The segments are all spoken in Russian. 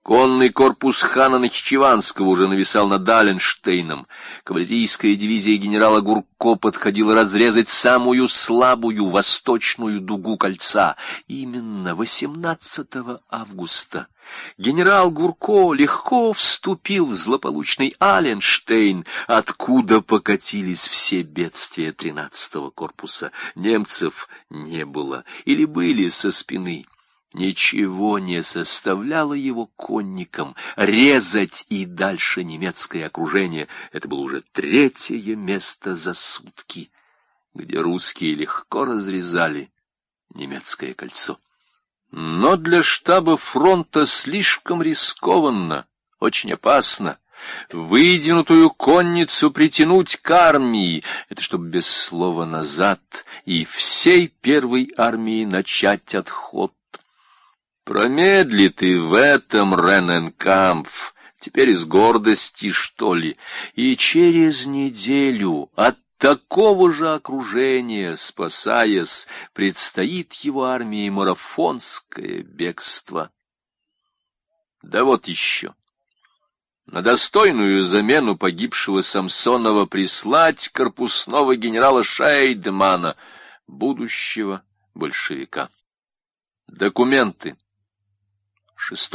Конный корпус хана Нахичеванского уже нависал над Алленштейном. Кавалерийская дивизия генерала Гурко подходила разрезать самую слабую восточную дугу кольца. Именно 18 августа генерал Гурко легко вступил в злополучный Алленштейн, откуда покатились все бедствия 13-го корпуса. Немцев не было или были со спины. Ничего не составляло его конникам резать и дальше немецкое окружение. Это было уже 3-е место за сутки, где русские легко разрезали немецкое кольцо. Но для штаба фронта слишком рискованно, очень опасно. Выдвинутую конницу притянуть к армии — это чтобы без слова назад и всей первой армии начать отход. Промедли ты в этом, Рененкампф, теперь из гордости, что ли, и через неделю от такого же окружения, спасаясь, предстоит его армии марафонское бегство. Да вот еще. На достойную замену погибшего Самсонова прислать корпусного генерала Шейдмана, будущего большевика. Документы. 6.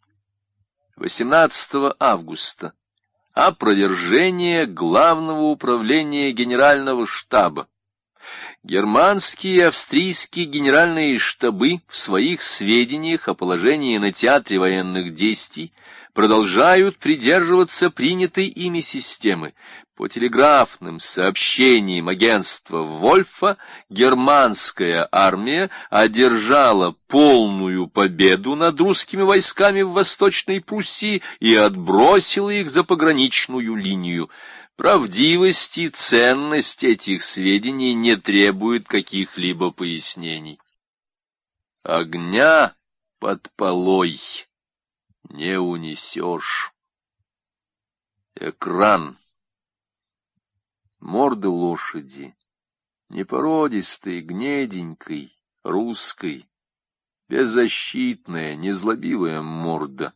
18 августа. Опровержение Главного управления Генерального штаба. Германские и австрийские генеральные штабы в своих сведениях о положении на театре военных действий продолжают придерживаться принятой ими системы. По телеграфным сообщениям агентства Вольфа германская армия одержала полную победу над русскими войсками в Восточной Пруссии и отбросила их за пограничную линию. Правдивость и ценность этих сведений не требует каких-либо пояснений. Огня под полой не унесешь. Экран. Морда лошади, непородистой, гнеденькой, русской, беззащитная, незлобивая морда.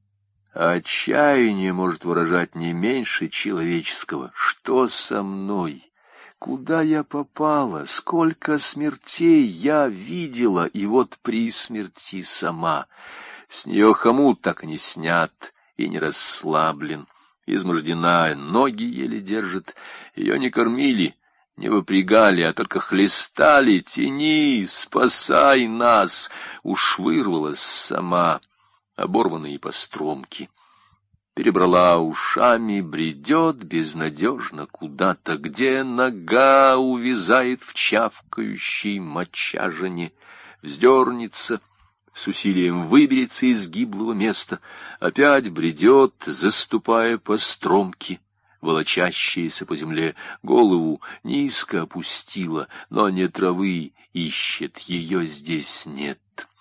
А отчаяние может выражать не меньше человеческого. Что со мной? Куда я попала? Сколько смертей я видела, и вот при смерти сама. С нее хомут так и не снят и не расслаблен. Измождена, ноги еле держит, ее не кормили, не выпрягали, а только хлестали. Тяни, спасай нас! Уж вырвалась сама, оборванные постромки. Перебрала ушами, бредет безнадежно куда-то, где нога увязает в чавкающей мочажине, вздернется, с усилием выберется из гиблого места, опять бредет, заступая по стромке, волочащаяся по земле, голову низко опустила, но не травы ищет, ее здесь нет.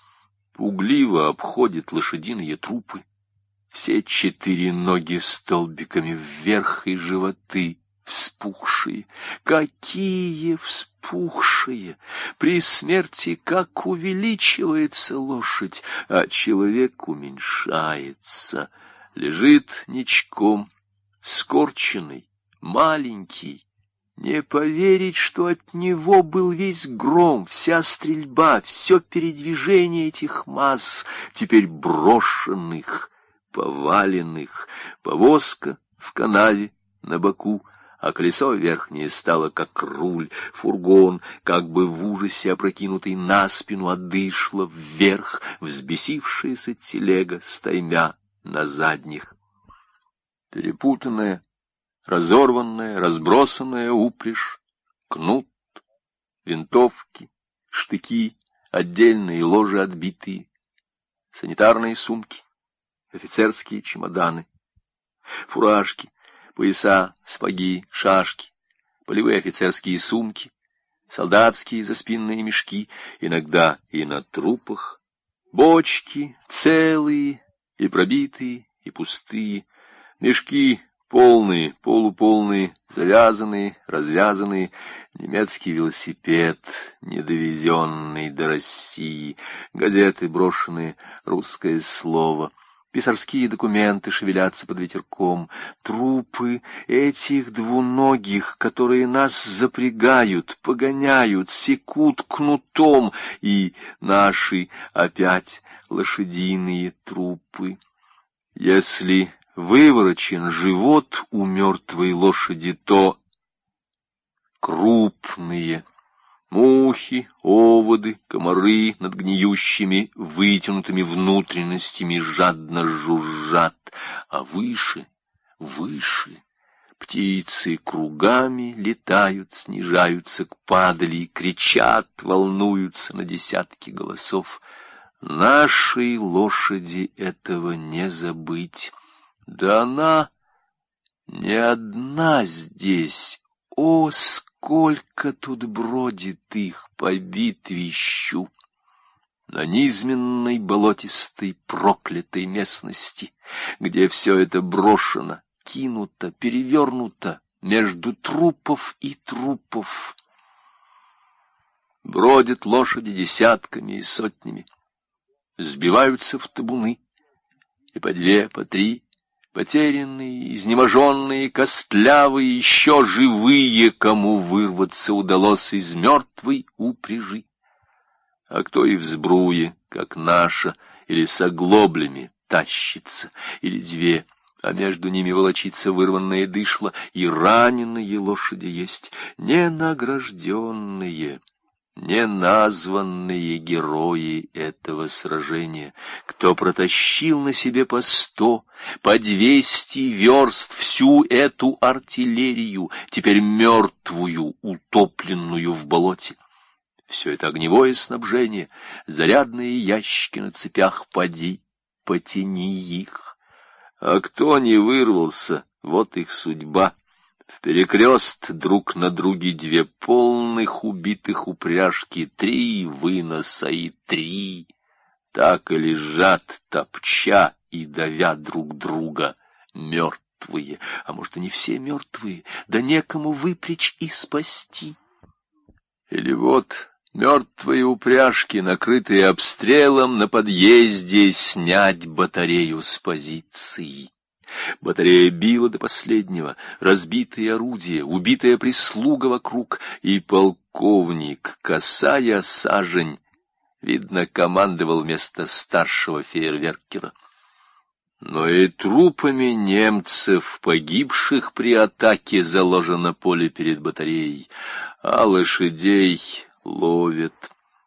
Пугливо обходит лошадиные трупы, все 4 ноги столбиками вверх и животы вспухшие. Какие вспухшие! При смерти как увеличивается лошадь, а человек уменьшается. Лежит ничком, скорченный, маленький. Не поверить, что от него был весь гром, вся стрельба, все передвижение этих масс, теперь брошенных, поваленных, повозка в канаве на боку, а колесо верхнее стало как руль, фургон, как бы в ужасе опрокинутый на спину, одышло вверх, взбесившаяся телега стаймя на задних. Перепутанная, разорванная, разбросанная упряжь, кнут, винтовки, штыки, отдельные ложи отбитые, санитарные сумки, офицерские чемоданы, фуражки, пояса, сапоги, шашки, полевые офицерские сумки, солдатские заспинные мешки, иногда и на трупах, бочки целые и пробитые, и пустые, мешки полные, полуполные, завязанные, развязанные, немецкий велосипед, недовезенный до России, газеты брошенные, русское слово, Писарские документы шевелятся под ветерком. Трупы этих двуногих, которые нас запрягают, погоняют, секут кнутом, и наши опять лошадиные трупы. Если выворочен живот у мертвой лошади, то крупные мухи, оводы, комары над гниющими, вытянутыми внутренностями жадно жужжат, а выше, выше птицы кругами летают, снижаются к падали, кричат, волнуются на десятки голосов. Нашей лошади этого не забыть. Да она не одна здесь. О, сколько тут бродит их по битвищу! На низменной болотистой проклятой местности, где все это брошено, кинуто, перевернуто между трупов и трупов. Бродят лошади десятками и сотнями, сбиваются в табуны, и по две, по три, потерянные, изнеможенные, костлявые, еще живые, кому вырваться удалось из мертвой упряжи. А кто и в сбруе, как наша, или с оглоблями тащится, или две, а между ними волочится вырванное дышло, и раненые лошади есть, ненагражденные, неназванные герои этого сражения, кто протащил на себе по 100, по 200 верст всю эту артиллерию, теперь мертвую, утопленную в болоте. Все это огневое снабжение, зарядные ящики на цепях, поди, потяни их. А кто не вырвался, вот их судьба. Вперекрест друг на друге две полных убитых упряжки, 3 выноса и 3. Так и лежат, топча и давя друг друга, мертвые. А может, и не все мертвые, да некому выпрячь и спасти. Или вот мертвые упряжки, накрытые обстрелом, на подъезде снять батарею с позиции. Батарея била до последнего, разбитые орудия, убитая прислуга вокруг, и полковник, косая сажень, видно, командовал вместо старшего фейерверкера. Но и трупами немцев, погибших при атаке, заложено поле перед батареей, а лошадей ловят,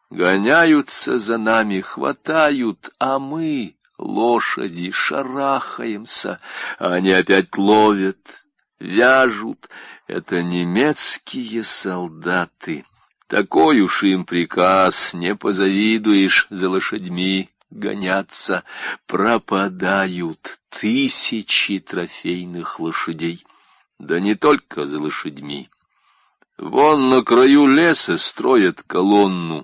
гоняются за нами, хватают, а мы... лошади, шарахаемся, а они опять ловят, вяжут. Это немецкие солдаты. Такой уж им приказ, не позавидуешь, за лошадьми гоняться. Пропадают тысячи трофейных лошадей. Да не только за лошадьми. Вон на краю леса строят колонну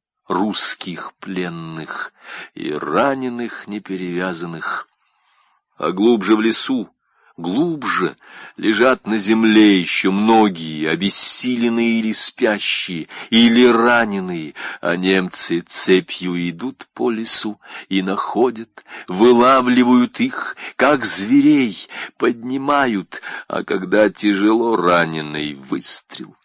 русских пленных и раненых неперевязанных. А глубже в лесу, глубже, лежат на земле еще многие, обессиленные или спящие, или раненые, а немцы цепью идут по лесу и находят, вылавливают их, как зверей, поднимают, а когда тяжело раненый выстрел,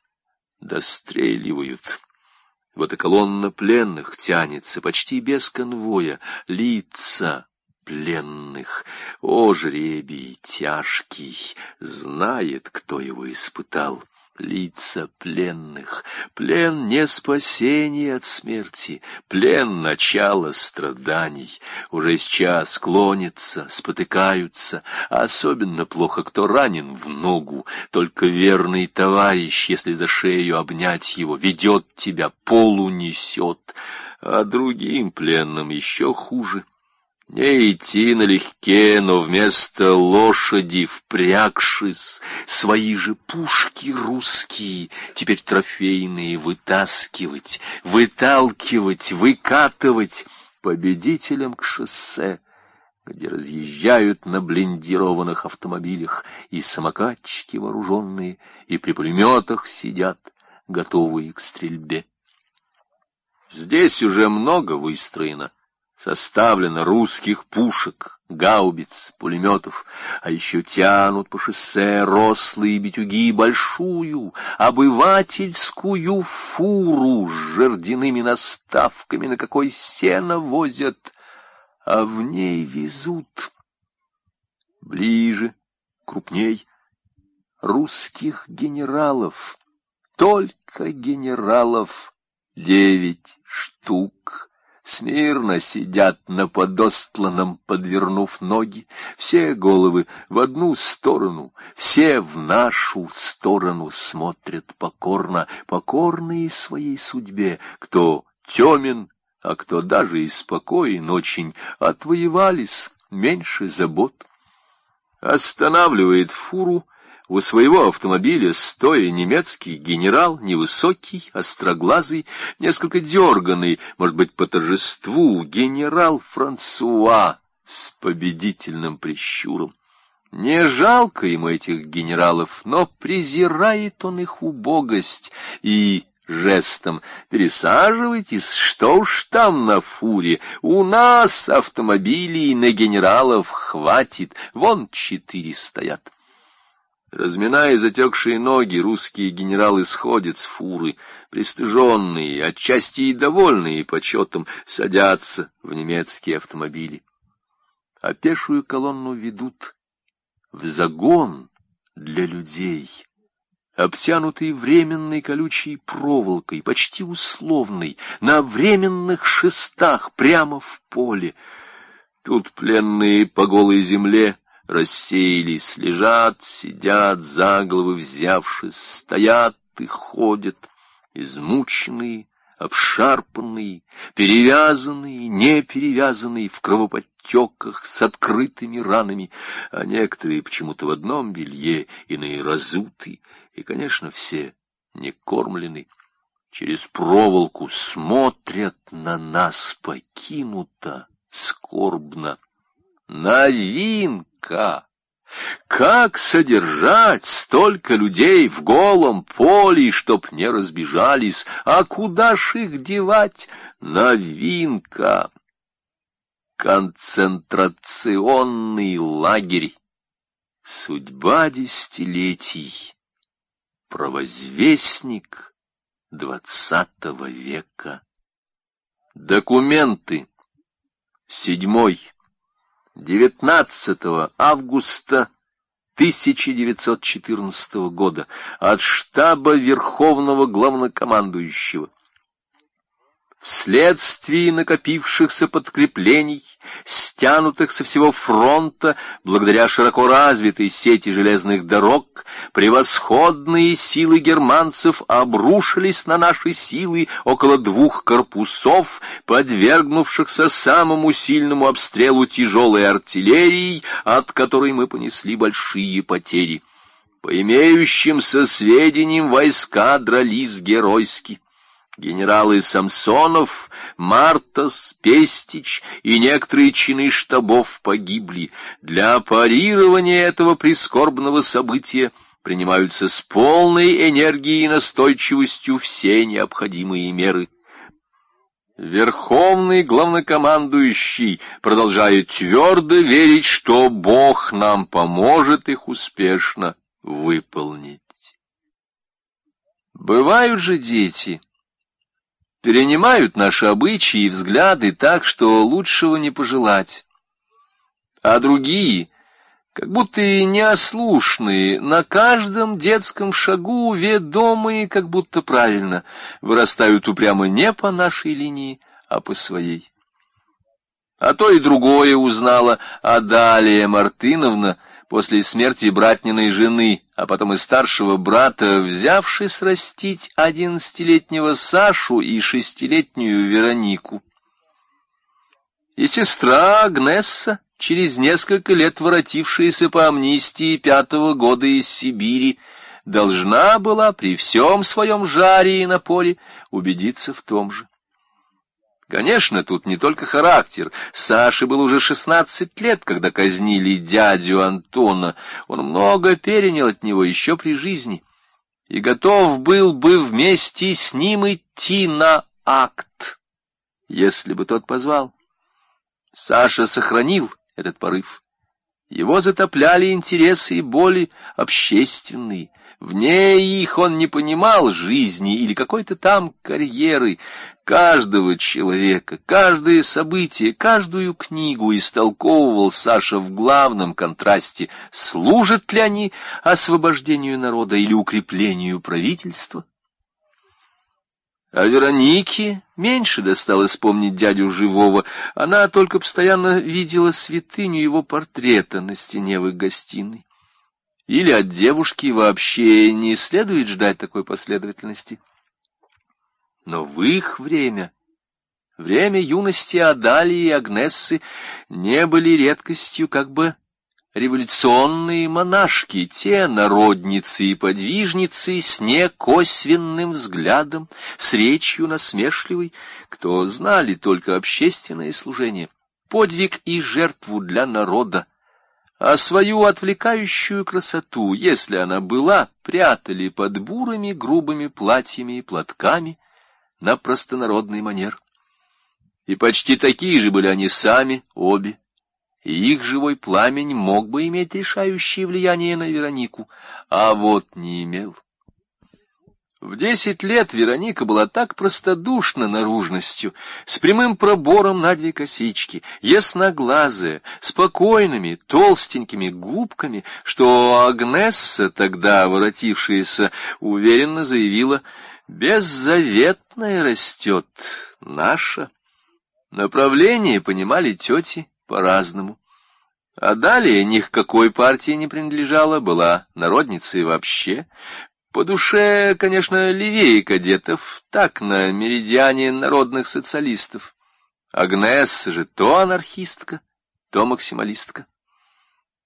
достреливают. Вот и колонна пленных тянется почти без конвоя, лица пленных. О, жребий тяжкий, знает, кто его испытал. Лица пленных. Плен не спасение от смерти, плен начало страданий. Уже сейчас клонятся, спотыкаются, а особенно плохо, кто ранен в ногу. Только верный товарищ, если за шею обнять его, ведет тебя, полу несет, а другим пленным еще хуже. Не идти налегке, но вместо лошади, впрягшись, свои же пушки русские, теперь трофейные, вытаскивать, выталкивать, выкатывать победителям к шоссе, где разъезжают на блиндированных автомобилях и самокатчики вооруженные, и при пулеметах сидят, готовые к стрельбе. Здесь уже много выстроено составлено русских пушек, гаубиц, пулеметов, а еще тянут по шоссе рослые битюги большую обывательскую фуру с жердяными наставками, на какой сено возят, а в ней везут ближе, крупней русских генералов, только генералов 9 штук. Смирно сидят на подостланном, подвернув ноги, все головы в одну сторону, все в нашу сторону смотрят покорно, покорные своей судьбе, кто темен, а кто даже и спокоен очень, отвоевались, меньше забот. Останавливает фуру у своего автомобиля стоя немецкий генерал, невысокий, остроглазый, несколько дерганный, может быть, по торжеству, генерал Франсуа с победительным прищуром. Не жалко ему этих генералов, но презирает он их убогость и жестом: «Пересаживайтесь, что уж там на фуре, у нас автомобилей на генералов хватит, вон 4 стоят». Разминая затекшие ноги, русские генералы сходят с фуры, пристыженные, отчасти и довольные почетом, садятся в немецкие автомобили. А пешую колонну ведут в загон для людей, обтянутый временной колючей проволокой, почти условной, на временных шестах прямо в поле. Тут пленные по голой земле рассеялись, лежат, сидят, за головы взявшись, стоят и ходят, измученные, обшарпанные, перевязанные, не перевязанные, в кровоподтеках, с открытыми ранами, а некоторые почему-то в одном белье, иные разуты, и, конечно, все не кормлены. Через проволоку смотрят на нас покинуто, скорбно. Новинка! Как содержать столько людей в голом поле, чтоб не разбежались? А куда ж их девать? Новинка! Концентрационный лагерь. Судьба десятилетий. Провозвестник 20 века. Документы. 19 августа 1914 года от штаба Верховного Главнокомандующего. Вследствие накопившихся подкреплений, стянутых со всего фронта, благодаря широко развитой сети железных дорог, превосходные силы германцев обрушились на наши силы около 2 корпусов, подвергнувшихся самому сильному обстрелу тяжелой артиллерией, от которой мы понесли большие потери. По имеющимся сведениям, войска дрались геройски. Генералы Самсонов, Мартас, Пестич и некоторые чины штабов погибли. Для парирования этого прискорбного события принимаются с полной энергией и настойчивостью все необходимые меры. Верховный главнокомандующий продолжает твердо верить, что Бог нам поможет их успешно выполнить. Бывают же дети, перенимают наши обычаи и взгляды так, что лучшего не пожелать. А другие, как будто и неослушные, на каждом детском шагу ведомые, как будто правильно, вырастают упрямо не по нашей линии, а по своей. А то и другое узнала Адалия Мартыновна после смерти братниной жены, а потом и старшего брата, взявшись растить 11-летнего Сашу и 6-летнюю Веронику. И сестра Агнесса, через несколько лет воротившаяся по амнистии 5-го года из Сибири, должна была при всем своем жаре и напоре убедиться в том же. Конечно, тут не только характер. Саше было уже 16 лет, когда казнили дядю Антона. Он много перенял от него еще при жизни и готов был бы вместе с ним идти на акт, если бы тот позвал. Саша сохранил этот порыв. Его затопляли интересы и боли общественные. Вне их он не понимал жизни или какой-то там карьеры. Каждого человека, каждое событие, каждую книгу истолковывал Саша в главном контрасте, служат ли они освобождению народа или укреплению правительства. А Веронике меньше досталось помнить дядю живого. Она только постоянно видела святыню его портрета на стене в их гостиной. Или от девушки вообще не следует ждать такой последовательности. Но в их время юности Адалии и Агнессы, не были редкостью как бы революционные монашки, те народницы и подвижницы с некосвенным взглядом, с речью насмешливой, кто знали только общественное служение, подвиг и жертву для народа, а свою отвлекающую красоту, если она была, прятали под бурыми грубыми платьями и платками на простонародный манер. И почти такие же были они сами, обе, и их живой пламень мог бы иметь решающее влияние на Веронику, а вот не имел. В 10 лет Вероника была так простодушна наружностью, с прямым пробором на 2 косички, ясноглазая, спокойными, толстенькими губками, что Агнесса, тогда воротившаяся, уверенно заявила: «Беззаветная растет, наша». Направление понимали тети по-разному. А далее ни к какой партии не принадлежала, была народницей вообще. По душе, конечно, левее кадетов, так на меридиане народных социалистов. Агнесса же то анархистка, то максималистка.